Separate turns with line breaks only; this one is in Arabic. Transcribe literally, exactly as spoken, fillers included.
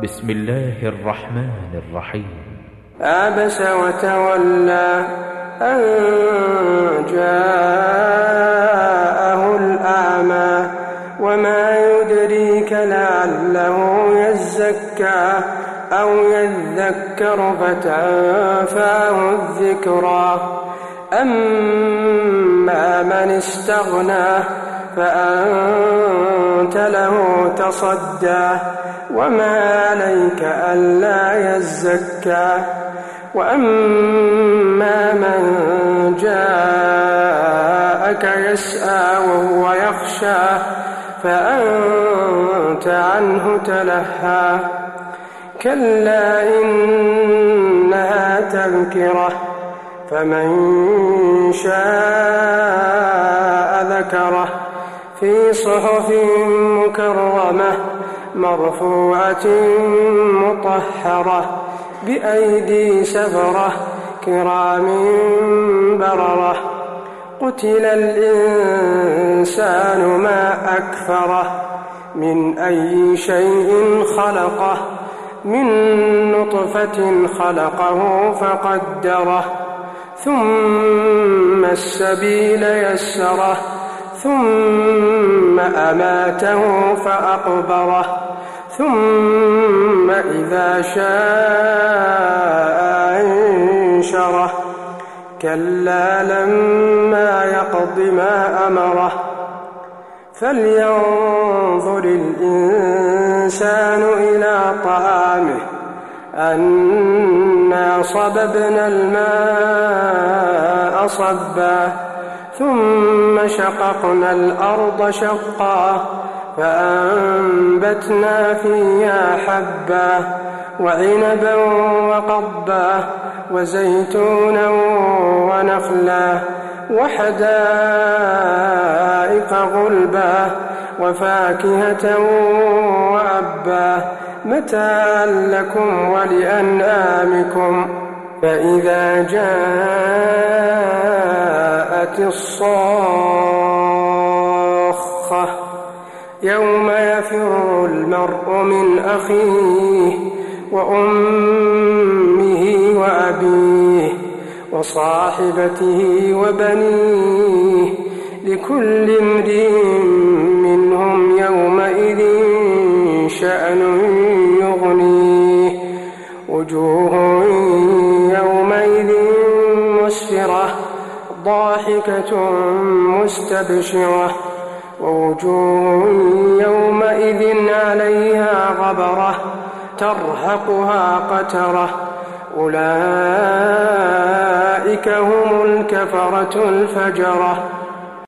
بسم الله الرحمن الرحيم.
عبس وتولى أن جاءه الأعمى وما يدريك لعله يزكى أو يذكر فتنفعه الذكرى أما من استغنى فأنت له تصدى وما عليك ألا يزكى وأما من جاءك يسعى وهو يخشى فأنت عنه تلهى كلا إنها تذكرة فمن شاء ذكره في صحف مكرمة مرفوعة مطهرة بأيدي سفرة كرام بررة قتل الإنسان ما أكفره من أي شيء خلقه من نطفة خلقه فقدره ثم السبيل يسره ثم أماته فأقبره ثم إذا شاء أنشره كلا لما يقض ما أمره فلينظر الإنسان إلى طعامه أنا صببنا الماء صبا ثم شققنا الأرض شقا فأنبتنا فيها حبا وعنبا وقضبا وزيتونا ونخلا وحدائق غلبا وفاكهة وأبا متاعا لكم ولأنعامكم فإذا جاءت الصاخة يوم يفر المرء من أخيه وأمه وأبيه وصاحبته وبنيه لكل امرئ منهم يومئذ شأن يغنيه وجوه يومئذ مسفرة ضاحكة مستبشرة ووجوه يومئذ عليها غبرة ترهقها قترة أولئك هم الكفرة الفجرة.